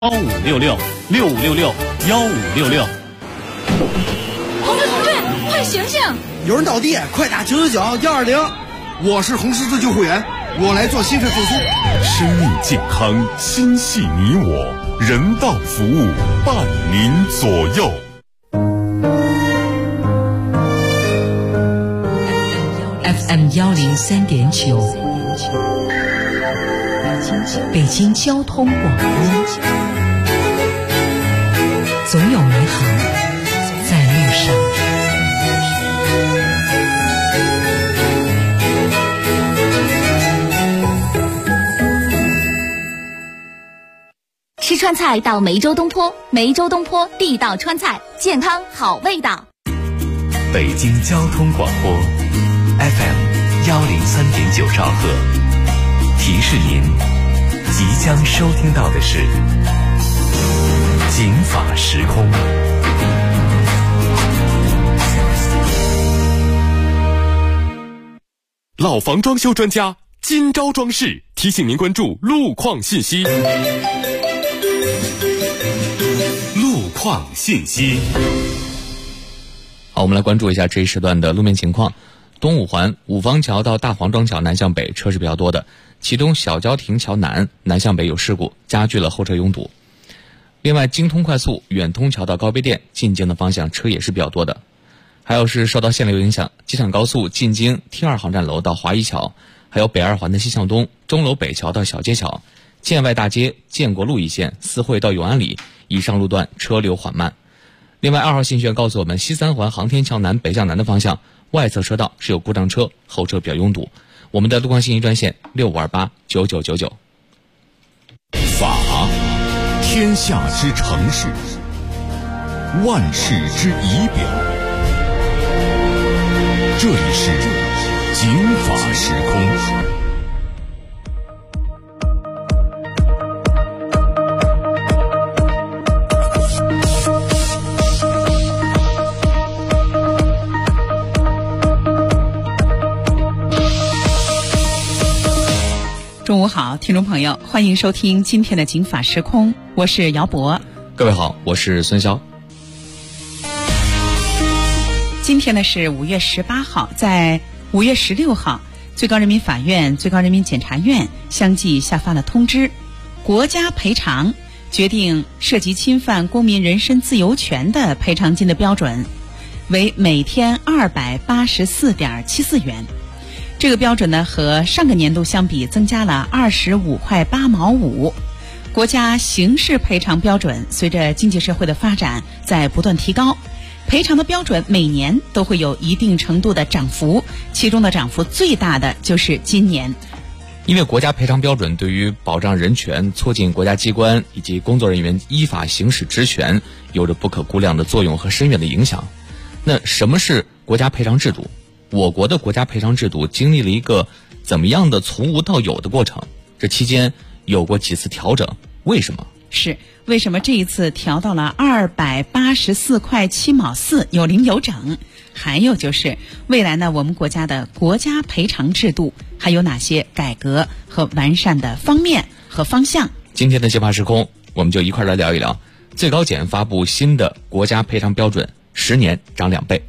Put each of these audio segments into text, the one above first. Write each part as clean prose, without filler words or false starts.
156665661566。 同志，快醒醒！ 有人倒地，快打999-120。 我是红十字救护员，我来做心肺复苏。 生命健康，心系你我，人道服务伴您左右。 FM 103.9，北京交通广播，总有美好在路上。 吃川菜到梅州东坡，梅州东坡地道川菜，健康好味道。 北京交通广播 FM 103.9兆赫，提示您即将收听到的是警法时空。 老房装修专家今朝装饰提醒您关注路况信息。路况信息。 好，我们来关注一下这一时段的路面情况。东五环五方桥到大黄庄桥南向北车是比较多的，其中小郊亭桥南向北有事故，加剧了后车拥堵。另外，京通快速远通桥到高碑店进京的方向车也是比较多的。还有是受到限流影响，机场高速进京T2航站楼到华一桥，还有北二环的西向东钟楼北桥到小街桥，建外大街建国路一线四惠到永安里以上路段车流缓慢。另外，2号信息告诉我们，西三环航天桥南北向南的方向外侧车道是有故障车，后车比较拥堵。我们的路况信息专线65289999。 法，天下之城市，万事之仪表。这里是警法时空。 中午好，听众朋友，欢迎收听今天的警法时空，我是姚博。 各位好，我是孙潇。 今天呢是5月18号，在5月16号，最高人民法院、最高人民检察院相继下发了通知，国家赔偿决定涉及侵犯公民人身自由权的赔偿金的标准为每天284.74元。这个标准呢，和上个年度相比增加了25块8毛5。国家刑事赔偿标准随着经济社会的发展在不断提高，赔偿的标准每年都会有一定程度的涨幅，其中的涨幅最大的就是今年。 因为国家赔偿标准对于保障人权、促进国家机关以及工作人员依法行使职权有着不可估量的作用和深远的影响。那什么是国家赔偿制度？我国的国家赔偿制度经历了一个怎么样的从无到有的过程？这期间有过几次调整？为什么？ 为什么这一次调到了284块7毛4，有零有整？还有就是未来呢，我们国家的国家赔偿制度还有哪些改革和完善的方面和方向？ 今天的警法时空，我们就一块来聊一聊。最高检发布新的国家赔偿标准，10年涨2倍。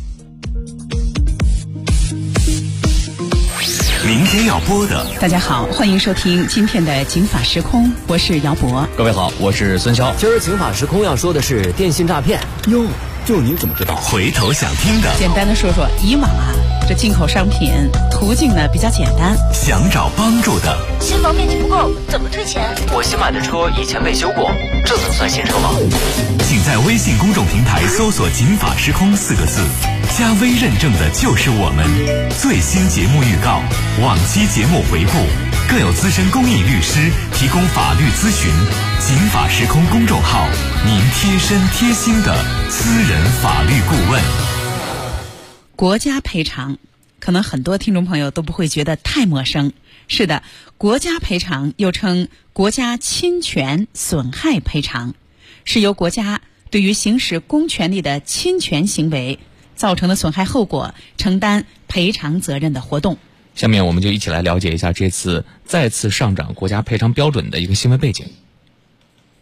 明天要播的， 大家好，欢迎收听今天的警法时空，我是姚博。 各位好，我是孙潇。 今儿警法时空要说的是电信诈骗。 哟，就你怎么知道？ 回头想听的， 简单的说说，以往这进口商品途径呢比较简单， 想找帮助的， 新房面积不够怎么退钱？ 我新买的车以前被修过，这能算新车吗？ 请在微信公众平台搜索警法时空4个字，加微认证的就是我们。最新节目预告，往期节目回顾，更有资深公益律师提供法律咨询。警法时空公众号，您贴身贴心的私人法律顾问。 国家赔偿可能很多听众朋友都不会觉得太陌生。是的，国家赔偿又称国家侵权损害赔偿，是由国家对于行使公权力的侵权行为造成的损害后果承担赔偿责任的活动。 下面我们就一起来了解一下这次再次上涨国家赔偿标准的一个新闻背景。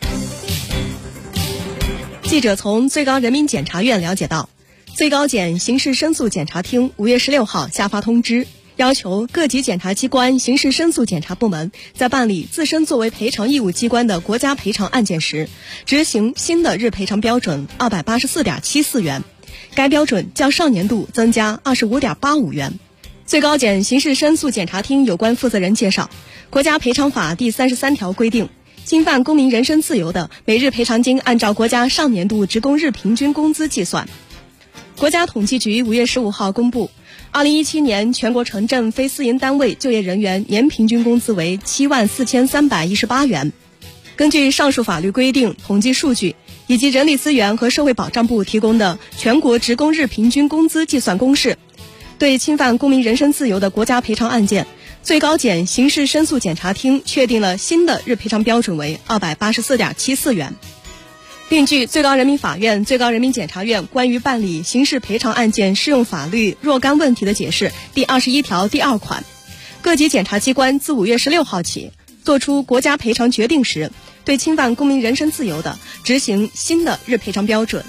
记者从最高人民检察院了解到，最高检刑事申诉检察厅5月16号下发通知，要求各级检察机关刑事申诉检察部门在办理自身作为赔偿义务机关的国家赔偿案件时，执行新的日赔偿标准 284.74 元，该标准较上年度增加 25.85 元。最高检刑事申诉检察厅有关负责人介绍，国家赔偿法第33条规定，侵犯公民人身自由的，每日赔偿金按照国家上年度职工日平均工资计算。国家统计局5月15号公布，2017年全国城镇非私营单位就业人员年平均工资为74318元。根据上述法律规定、统计数据以及人力资源和社会保障部提供的全国职工日平均工资计算公式，对侵犯公民人身自由的国家赔偿案件，最高检刑事申诉检察厅确定了新的日赔偿标准为 284.74 元。并据最高人民法院、最高人民检察院关于办理刑事赔偿案件适用法律若干问题的解释第21条第2款，各级检察机关自5月16号起作出国家赔偿决定时，对侵犯公民人身自由的，执行新的日赔偿标准。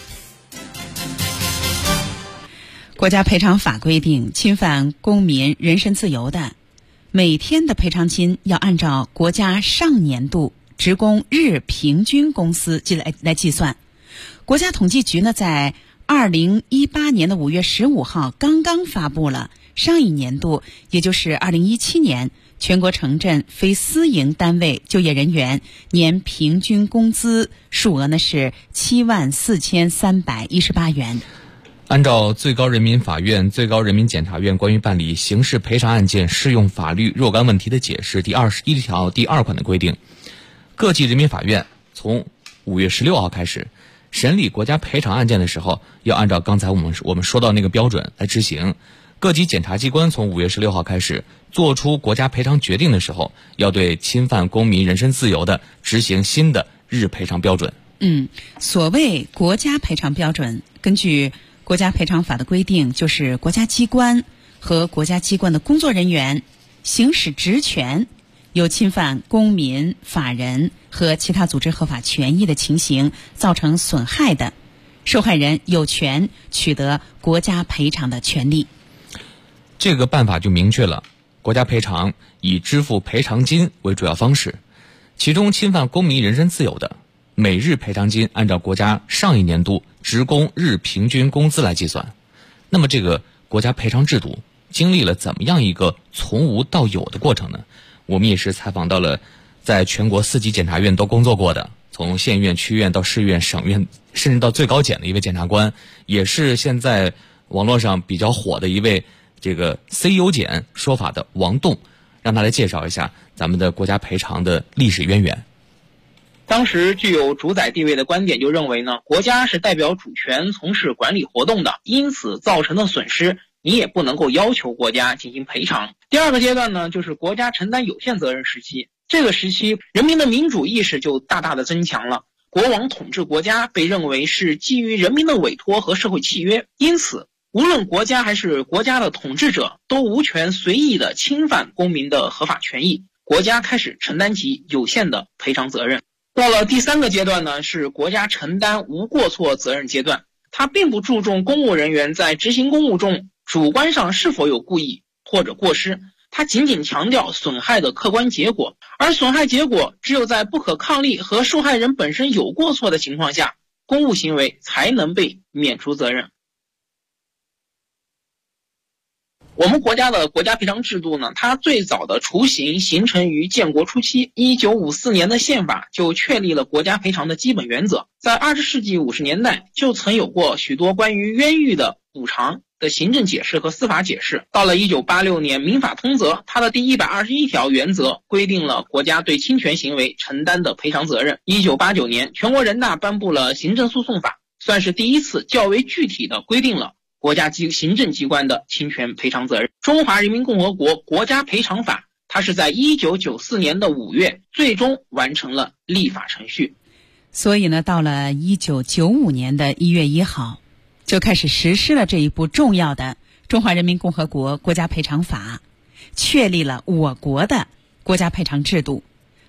国家赔偿法规定，侵犯公民人身自由的，每天的赔偿金要按照国家上年度职工日平均工资来计算。国家统计局呢，在2018年的5月15号刚刚发布了上一年度，也就是2017年全国城镇非私营单位就业人员年平均工资数额呢是74318元。 按照最高人民法院、最高人民检察院关于办理刑事赔偿案件适用法律若干问题的解释第21条第2款的规定，各级人民法院从5月16号开始审理国家赔偿案件的时候，要按照刚才我们说到那个标准来执行。各级检察机关从5月16号开始做出国家赔偿决定的时候，要对侵犯公民人身自由的执行新的日赔偿标准。 所谓国家赔偿标准，根据国家赔偿法的规定，就是国家机关和国家机关的工作人员行使职权有侵犯公民、法人和其他组织合法权益的情形造成损害的，受害人有权取得国家赔偿的权利。 这个办法就明确了，国家赔偿以支付赔偿金为主要方式，其中侵犯公民人身自由的，每日赔偿金按照国家上一年度职工日平均工资来计算。那么这个国家赔偿制度经历了怎么样一个从无到有的过程呢？我们也是采访到了在全国4级检察院都工作过的，从县院、区院到市院、省院，甚至到最高检的一位检察官，也是现在网络上比较火的一位这个 CEO 检说法的王栋，让他来介绍一下咱们的国家赔偿的历史渊源。 当时具有主宰地位的观点就认为呢，国家是代表主权从事管理活动的，因此造成的损失你也不能够要求国家进行赔偿。第二个阶段呢，就是国家承担有限责任时期。这个时期人民的民主意识就大大的增强了，国王统治国家被认为是基于人民的委托和社会契约，因此无论国家还是国家的统治者都无权随意的侵犯公民的合法权益，国家开始承担起有限的赔偿责任。到了第三个阶段呢，是国家承担无过错责任阶段，它并不注重公务人员在执行公务中主观上是否有故意或者过失，它仅仅强调损害的客观结果，而损害结果只有在不可抗力和受害人本身有过错的情况下，公务行为才能被免除责任。我们国家的国家赔偿制度呢，它最早的雏形形成于建国初期，1954年的宪法就确立了国家赔偿的基本原则。在20世纪50年代就曾有过许多关于冤狱的补偿的行政解释和司法解释。到了1986年民法通则，它的第121条原则规定了国家对侵权行为承担的赔偿责任。1989年全国人大颁布了行政诉讼法，算是第一次较为具体的规定了国家行政机关的侵权赔偿责任。中华人民共和国国家赔偿法，它是在1994年的5月最终完成了立法程序。 所以呢，到了1995年的1月1号，就开始实施了这一部重要的中华人民共和国国家赔偿法，确立了我国的国家赔偿制度，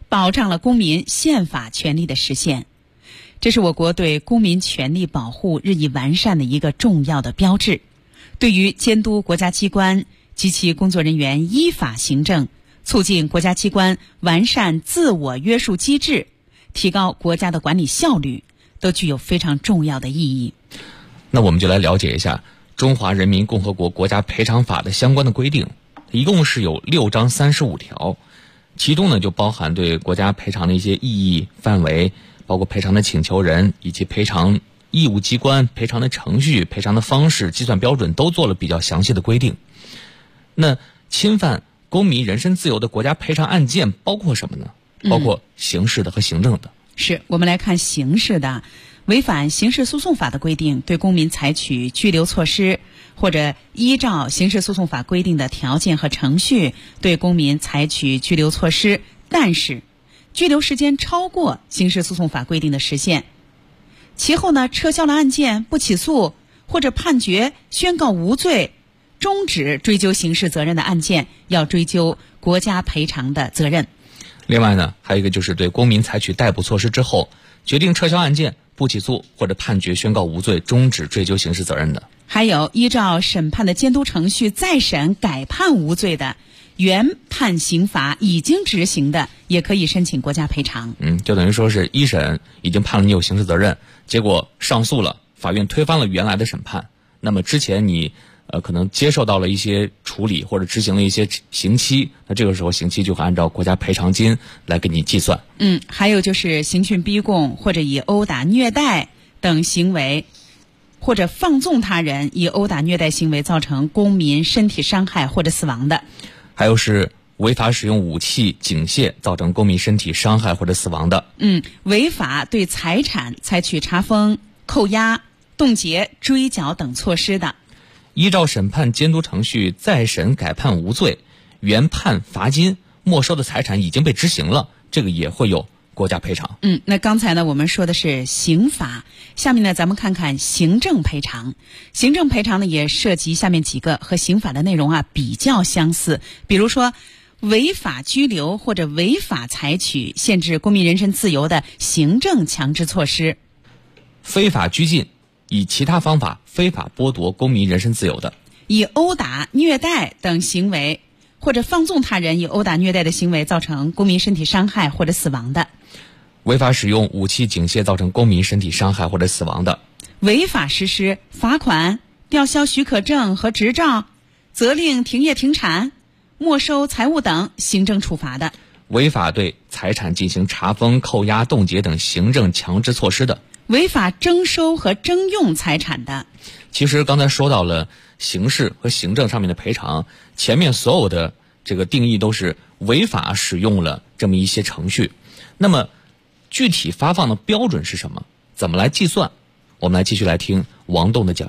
保障了公民宪法权利的实现。这是我国对公民权利保护日益完善的一个重要的标志，对于监督国家机关及其工作人员依法行政，促进国家机关完善自我约束机制，提高国家的管理效率，都具有非常重要的意义。 那我们就来了解一下中华人民共和国国家赔偿法的相关的规定，一共是有6章35条，其中呢就包含对国家赔偿的一些意义范围，包括赔偿的请求人以及赔偿义务机关、赔偿的程序、赔偿的方式、计算标准都做了比较详细的规定。那侵犯公民人身自由的国家赔偿案件包括什么呢？包括刑事的和行政的。 是，我们来看刑事的。违反刑事诉讼法的规定，对公民采取拘留措施，或者依照刑事诉讼法规定的条件和程序对公民采取拘留措施，但是拘留时间超过刑事诉讼法规定的时限，其后呢撤销了案件，不起诉或者判决宣告无罪，终止追究刑事责任的案件，要追究国家赔偿的责任。 另外呢，还有一个就是对公民采取逮捕措施之后，决定撤销案件，不起诉或者判决宣告无罪，终止追究刑事责任的。 还有依照审判的监督程序再审改判无罪的，原判刑罚已经执行的，也可以申请国家赔偿。 就等于说是一审已经判了你有刑事责任，结果上诉了，法院推翻了原来的审判，那么之前你可能接受到了一些处理或者执行了一些刑期，那这个时候刑期就会按照国家赔偿金来给你计算。 还有就是刑讯逼供或者以殴打虐待等行为，或者放纵他人以殴打虐待行为造成公民身体伤害或者死亡的。 还有是违法使用武器警械造成公民身体伤害或者死亡的。 违法对财产采取查封、扣押、冻结、追缴等措施的。 依照审判监督程序再审改判无罪，原判罚金，没收的财产已经被执行了，这个也会有国家赔偿。 那刚才呢我们说的是刑法，下面呢咱们看看行政赔偿。行政赔偿呢也涉及下面几个和刑法的内容比较相似，比如说违法拘留或者违法采取限制公民人身自由的行政强制措施， 非法拘禁，以其他方法非法剥夺公民人身自由的， 以殴打、虐待等行为或者放纵他人以殴打、虐待的行为造成公民身体伤害或者死亡的， 违法使用武器警械造成公民身体伤害或者死亡的， 违法实施罚款、吊销许可证和执照、责令停业停产、没收财物等行政处罚的， 违法对财产进行查封、扣押、冻结等行政强制措施的， 违法征收和征用财产的。 其实刚才说到了刑事和行政上面的赔偿，前面所有的这个定义都是违法使用了这么一些程序。那么具体发放的标准是什么？怎么来计算？我们来继续来听王栋的讲。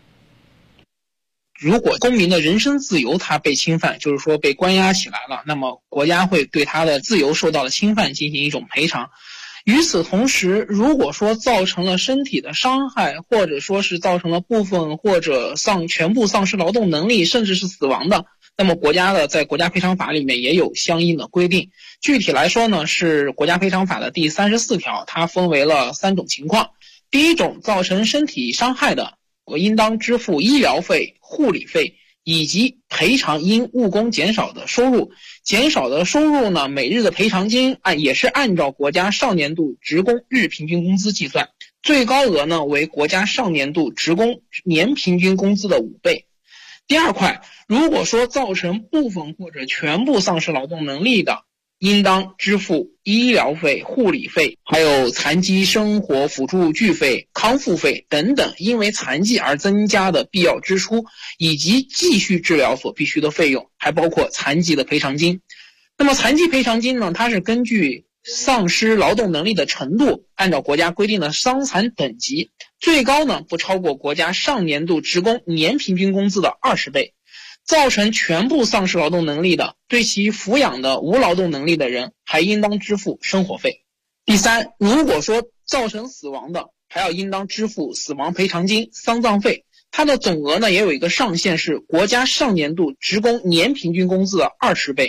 如果公民的人身自由他被侵犯，就是说被关押起来了，那么国家会对他的自由受到的侵犯进行一种赔偿。与此同时，如果说造成了身体的伤害，或者说是造成了部分或者全部丧失劳动能力，甚至是死亡的，那么国家的在国家赔偿法里面也有相应的规定。具体来说呢，是国家赔偿法的第34条，它分为了3种情况。第一种，造成身体伤害的，我应当支付医疗费、护理费以及赔偿因误工减少的收入。减少的收入呢，每日的赔偿金也是按照国家上年度职工日平均工资计算，最高额呢为国家上年度职工年平均工资的5倍。第二块，如果说造成部分或者全部丧失劳动能力的，应当支付医疗费、护理费，还有残疾生活辅助具费、康复费等等因为残疾而增加的必要支出，以及继续治疗所必须的费用，还包括残疾的赔偿金。那么残疾赔偿金呢，它是根据丧失劳动能力的程度，按照国家规定的伤残等级，最高呢不超过国家上年度职工年平均工资的20倍。造成全部丧失劳动能力的，对其抚养的无劳动能力的人还应当支付生活费。第三，如果说造成死亡的，还要应当支付死亡赔偿金、丧葬费，它的总额呢也有一个上限，是国家上年度职工年平均工资的20倍。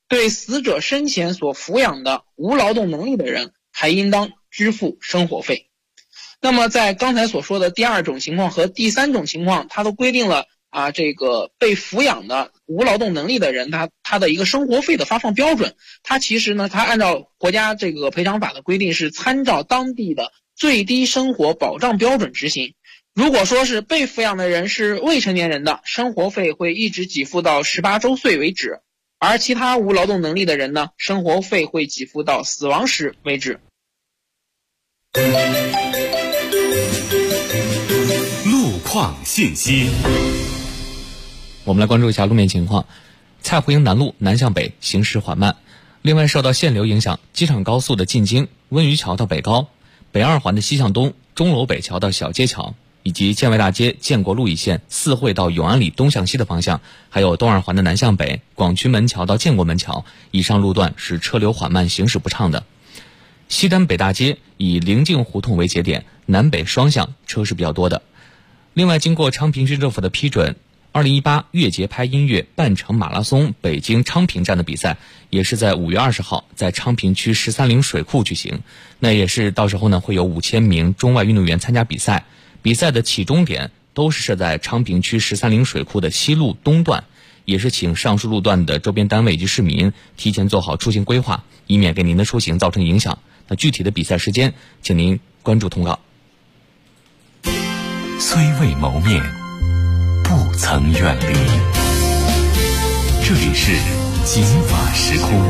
对死者生前所抚养的无劳动能力的人，还应当支付生活费。那么在刚才所说的第二种情况和第三种情况，它都规定了这个被抚养的无劳动能力的人，他的一个生活费的发放标准，它其实呢，它按照国家这个赔偿法的规定是参照当地的最低生活保障标准执行。如果说是被抚养的人是未成年人的，生活费会一直给付到18周岁为止，而其他无劳动能力的人呢，生活费会给付到死亡时为止。 路况信息， 我们来关注一下路面情况。蔡胡营南路南向北行驶缓慢，另外受到限流影响，机场高速的进京温榆桥到北高，北二环的西向东钟楼北桥到小街桥，以及建外大街建国路一线四惠到永安里东向西的方向，还有东二环的南向北广渠门桥到建国门桥，以上路段是车流缓慢，行驶不畅的。西单北大街以临近胡同为节点，南北双向车是比较多的。另外，经过昌平区政府的批准，2018越节拍音乐半程马拉松北京昌平站的比赛也是在5月20号在昌平区130水库举行。那也是到时候呢会有5000名中外运动员参加比赛，比赛的起终点都是设在昌平区130水库的西路东段，也是请上述路段的周边单位以及市民提前做好出行规划，以免给您的出行造成影响。那具体的比赛时间，请您关注通告。 虽未谋面，不曾远离。这里是金法时空。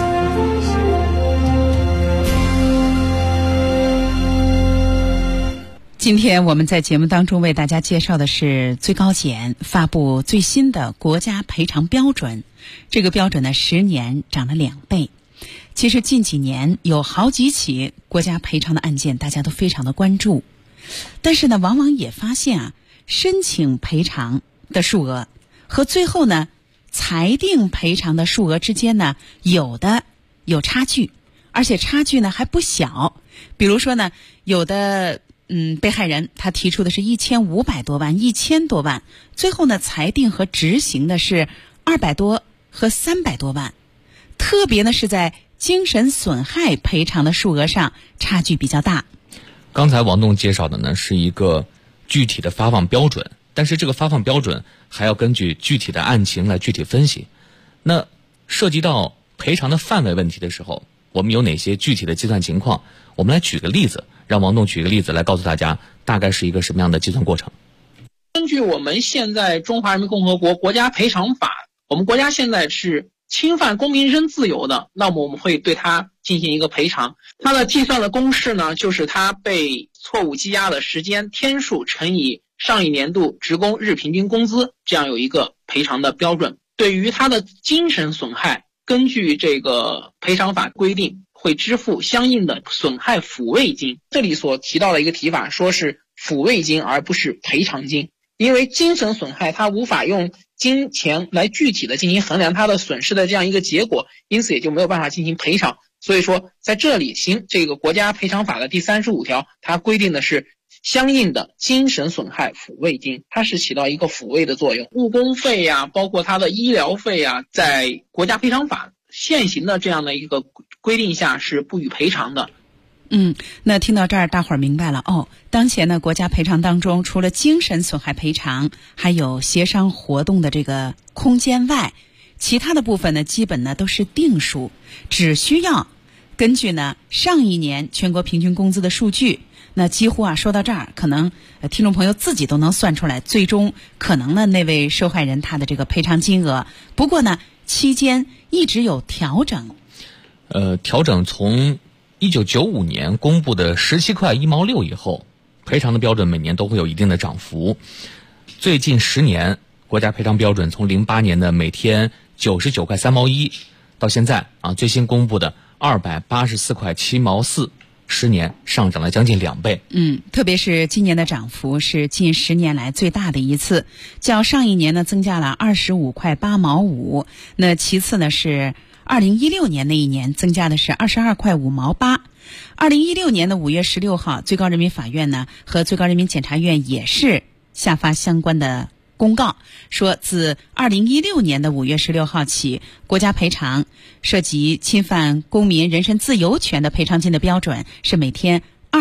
今天我们在节目当中为大家介绍的是最高检发布最新的国家赔偿标准。这个标准呢，10年涨了2倍。其实近几年有好几起国家赔偿的案件，大家都非常的关注。但是呢，往往也发现申请赔偿的数额和最后呢裁定赔偿的数额之间呢，有的有差距，而且差距呢还不小。比如说呢，有的被害人他提出的是1500多万、1000多万，最后呢裁定和执行的是200多和300多万。特别呢是在精神损害赔偿的数额上差距比较大。 刚才王栋介绍的呢是一个具体的发放标准，但是这个发放标准还要根据具体的案情来具体分析。那涉及到赔偿的范围问题的时候，我们有哪些具体的计算情况？我们来举个例子，让王栋举个例子来告诉大家大概是一个什么样的计算过程。 根据我们现在中华人民共和国国家赔偿法，我们国家现在是侵犯公民人身自由的，那么我们会对他进行一个赔偿。它的计算的公式呢，就是他被错误积压的时间天数乘以上一年度职工日平均工资，这样有一个赔偿的标准。对于他的精神损害，根据这个赔偿法规定，会支付相应的损害抚慰金。这里所提到的一个提法，说是抚慰金而不是赔偿金。因为精神损害它无法用金钱来具体的进行衡量它的损失的这样一个结果，因此也就没有办法进行赔偿。所以说在这里这个国家赔偿法的第35条，它规定的是相应的精神损害抚慰金，它是起到一个抚慰的作用。误工费呀，包括它的医疗费呀，在国家赔偿法现行的这样的一个规定下是不予赔偿的。 那听到这儿大伙儿明白了当前呢国家赔偿当中，除了精神损害赔偿还有协商活动的这个空间外，其他的部分呢基本呢都是定数，只需要根据呢上一年全国平均工资的数据，那几乎说到这儿可能听众朋友自己都能算出来最终可能呢那位受害人他的这个赔偿金额。不过呢期间一直有调整， 调整从1995年公布的17块1毛6以后，赔偿的标准每年都会有一定的涨幅。最近10年，国家赔偿标准从08年的每天99块3毛1，到现在最新公布的284块7毛4，10年上涨了将近2倍。 特别是今年的涨幅是近10年来最大的一次，较上一年呢增加了25块8毛5。那其次呢是2016年那一年增加的是22块5毛8。2016年的5月16号，最高人民法院呢和最高人民检察院也是下发相关的公告，说自2016年的5月16号起，国家赔偿涉及侵犯公民人身自由权的赔偿金的标准是每天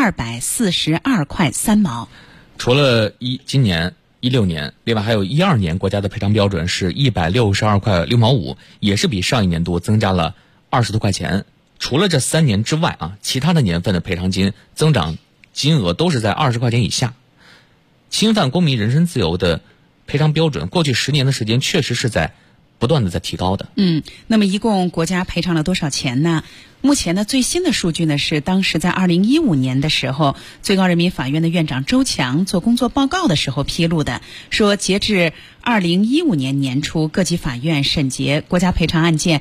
242块3毛。 除了今年16年，另外还有12年国家的赔偿标准是162块6毛5，也是比上一年度增加了20多块钱。除了这3年之外啊，其他的年份的赔偿金增长金额都是在20块钱以下。侵犯公民人身自由的赔偿标准，过去10年的时间确实是在不断的在提高的。 那么一共国家赔偿了多少钱呢？目前呢，最新的数据呢是当时在2015年的时候，最高人民法院的院长周强做工作报告的时候披露的，说截至2015年年初，各级法院审结国家赔偿案件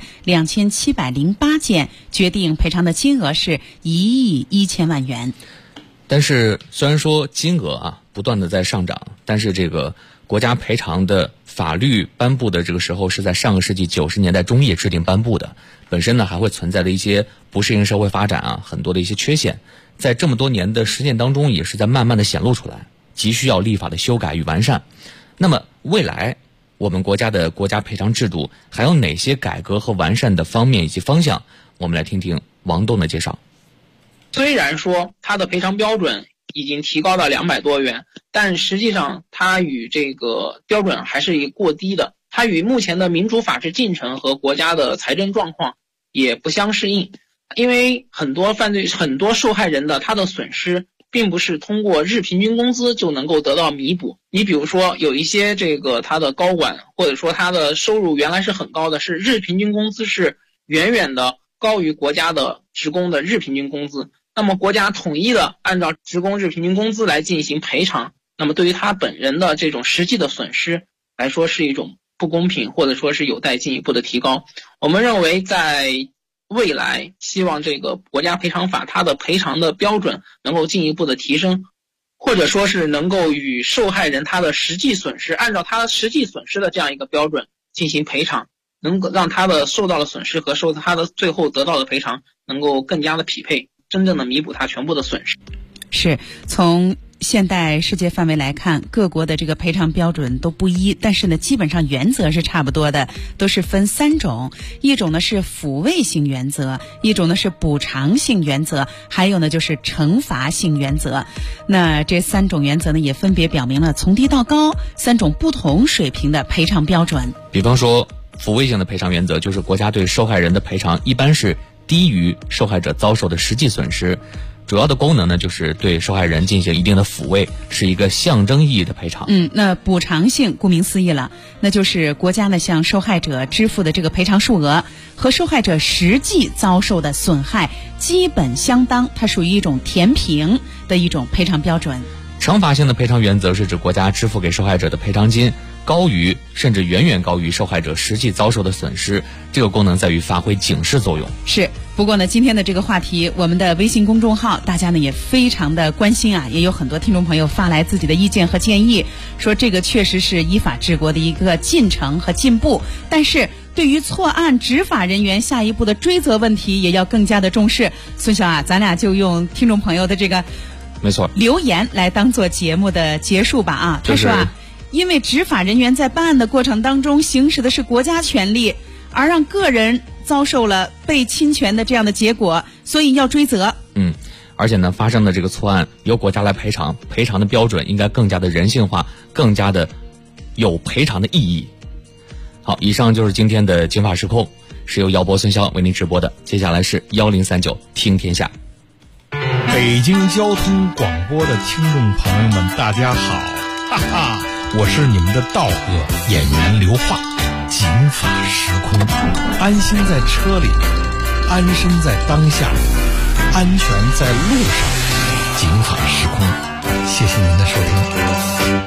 2708件，决定赔偿的金额是1亿1000万元。 但是虽然说金额不断的在上涨，但是这个国家赔偿的法律颁布的这个时候是在上个世纪90年代中叶制定颁布的，本身呢还会存在的一些不适应社会发展很多的一些缺陷，在这么多年的实践当中也是在慢慢的显露出来，急需要立法的修改与完善。那么未来我们国家的国家赔偿制度还有哪些改革和完善的方面以及方向？我们来听听王栋的介绍。 虽然说它的赔偿标准已经提高到200多元，但实际上它与这个标准还是过低的，它与目前的民主法治进程和国家的财政状况也不相适应。因为很多受害人的他的损失并不是通过日平均工资就能够得到弥补。你比如说有一些他的高管，或者说他的收入原来是很高的，是日平均工资是远远的高于国家的职工的日平均工资，那么国家统一的按照职工日平均工资来进行赔偿，那么对于他本人的这种实际的损失来说是一种不公平，或者说是有待进一步的提高。我们认为在未来希望这个国家赔偿法它的赔偿的标准能够进一步的提升，或者说是能够与受害人他的实际损失按照他实际损失的这样一个标准进行赔偿，能够让他的受到的损失和他的最后得到的赔偿能够更加的匹配，真正的弥补他全部的损失。 是从现代世界范围来看，各国的这个赔偿标准都不一，但是呢基本上原则是差不多的，都是分3种，一种呢是抚慰性原则，一种呢是补偿性原则，还有呢就是惩罚性原则。那这3种原则呢也分别表明了从低到高3种不同水平的赔偿标准。 比方说抚慰性的赔偿原则，就是国家对受害人的赔偿一般是低于受害者遭受的实际损失，主要的功能呢就是对受害人进行一定的抚慰，是一个象征意义的赔偿。 那补偿性顾名思义了，那就是国家呢向受害者支付的这个赔偿数额和受害者实际遭受的损害基本相当，它属于一种填平的一种赔偿标准。 惩罚性的赔偿原则是指国家支付给受害者的赔偿金高于甚至远远高于受害者实际遭受的损失，这个功能在于发挥警示作用。 是，不过呢今天的这个话题，我们的微信公众号大家呢也非常的关心也有很多听众朋友发来自己的意见和建议，说这个确实是依法治国的一个进程和进步，但是对于错案执法人员下一步的追责问题也要更加的重视。孙晓咱俩就用听众朋友的这个没错留言来当做节目的结束吧他说因为执法人员在办案的过程当中行使的是国家权力，而让个人遭受了被侵权的这样的结果，所以要追责。 而且呢发生的这个错案由国家来赔偿，赔偿的标准应该更加的人性化，更加的有赔偿的意义。好，以上就是今天的警法时控，是由姚博孙潇为您直播的，接下来是1039听天下。 北京交通广播的听众朋友们大家好，哈哈，我是你们的道哥演员刘化。警法时空，安心在车里，安身在当下，安全在路上。警法时空，谢谢您的收听。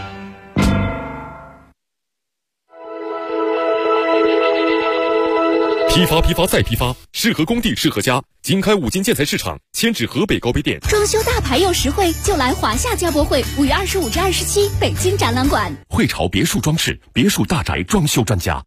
批发、批发再批发，适合工地，适合家。经开5金建材市场，迁至河北高碑店。 装修大牌又实惠，就来华夏家博会，5月25至27，北京展览馆。 汇潮别墅装饰，别墅大宅装修专家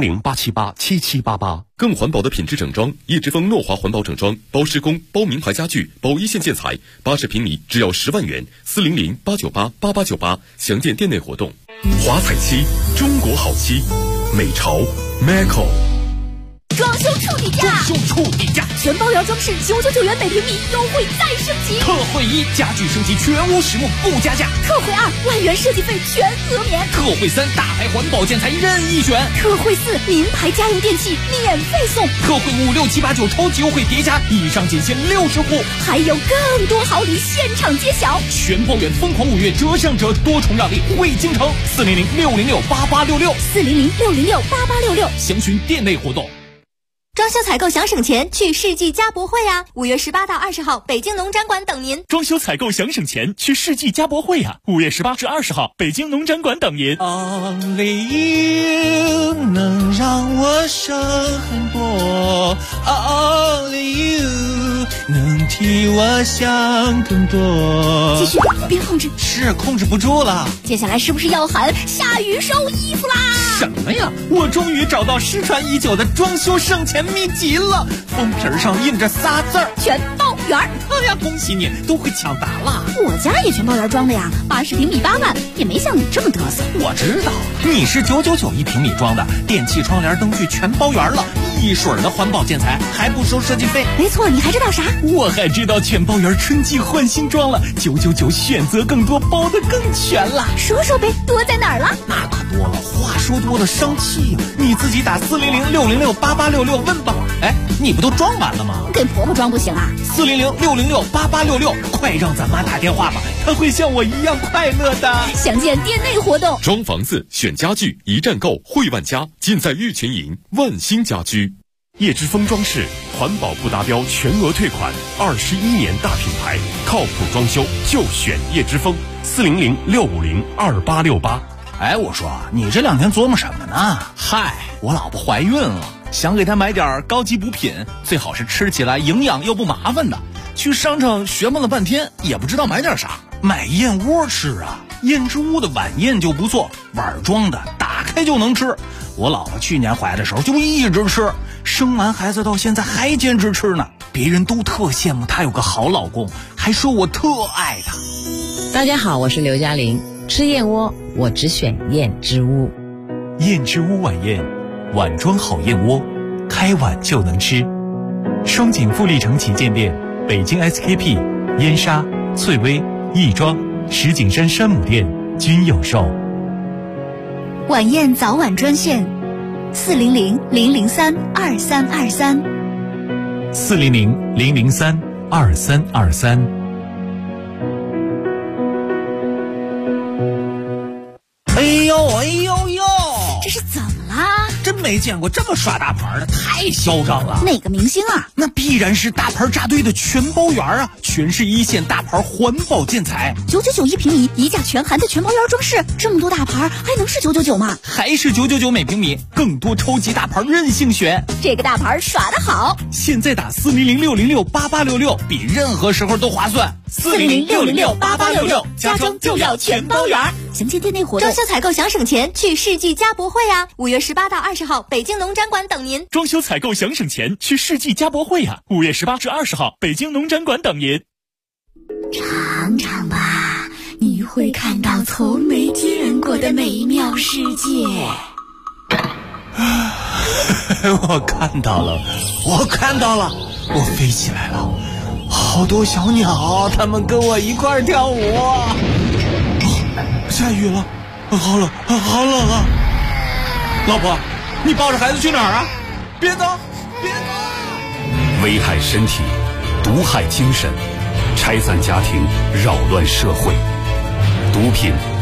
，400-878-7788。 更环保的品质整装，叶之峰诺华环保整装，包施工，包名牌家具，包一线建材，80平米只要10万元，400-898-8898，详见店内活动。 华彩漆，中国好漆，美潮 Maco。 装修处底价，全包圆装饰999元每平米，优惠再升级。 特惠1，家具升级全屋实木不加价。 特惠2，万元设计费全额免。 特惠3，大牌环保建材任意选。 特惠4，名牌家用电器免费送。 特惠5、6、7、8、9超级优惠叠加，以上仅限60户， 还有更多好礼现场揭晓。 全包圆疯狂5月折上折，多重让利惠京城，400-606-8866，400-606-8866，详询店内活动。 装修采购想省钱，去世纪家博会呀！5月18到20号，北京农展馆等您。 装修采购想省钱，去世纪家博会呀！5月18至20号，北京农展馆等您。 Only you 能让我省很多 ，Only you 能替我想更多。 继续，别控制， 是控制不住了。 接下来是不是要喊下雨收衣服啦？ 什么呀？我终于找到失传已久的装修省钱秘籍了，封皮上印着仨字儿： 全包圆。 哎呀，恭喜你，都会抢答了。 我家也全包圆装的呀，80平米8万，也没像你这么嘚瑟。 我知道，你是999一平米装的，电器、窗帘、灯具全包圆了，一水儿的环保建材，还不收设计费。 没错，你还知道啥？ 我还知道全包圆春季换新装了，999选择更多，包得更全了。 说说呗，多在哪儿了？ 那可多了，话说多了生气呀！你自己打400-606-8866问吧。哎，你不都装完了吗？ 给婆婆装不行啊 ？400-606-8866，快让咱妈打电话吧，她会像我一样快乐的。 详见店内活动。 装房子选家具，一站购汇万家，尽在玉泉营万兴家居。 叶之峰装饰，环保不达标全额退款，21年大品牌，靠谱装修就选叶之峰，400-650-2868。 哎，我说你这2天琢磨什么呢？嗨，我老婆怀孕了，想给她买点高级补品，最好是吃起来营养又不麻烦的。去商场学问了半天，也不知道买点啥。买燕窝吃啊，燕之屋的晚宴就不错，碗装的，打开就能吃。我老婆去年怀的时候就一直吃，生完孩子到现在还坚持吃呢。别人都特羡慕她有个好老公，还说我特爱她。 大家好，我是刘嘉玲。吃燕窝，我只选燕之屋。 燕之屋晚宴，碗装好燕窝，开碗就能吃。双井富力城旗舰店、北京 SKP、燕莎、翠微、亦庄、石景山山姆店均有售。 晚宴早晚专线：400-003-2323。 400-003-2323。 哎呦， 这是怎么啦？ 真没见过这么耍大牌的，太嚣张了。 哪个明星啊？ 那必然是大牌扎堆的全包圆啊，全是一线大牌环保建材 ，999一平米，一价全含的全包圆装饰，这么多大牌还能是999吗？ 还是999每平米，更多超级大牌任性选。 这个大牌耍得好， 现在打400-606-8866，比任何时候都划算。 400-606-8866，家装就要全包圆。详见店内活动。装修采购想省钱，去世纪家博会呀！5月18到20号，北京农展馆等您。 装修采购想省钱，去世纪家博会呀！5月18至20号，北京农展馆等您。 尝尝吧，你会看到从没见过的美妙世界。 我看到了，我飞起来了，好多小鸟，它们跟我一块跳舞。下雨了，好冷啊！老婆，你抱着孩子去哪儿啊？别走！ 危害身体，毒害精神，拆散家庭，扰乱社会，毒品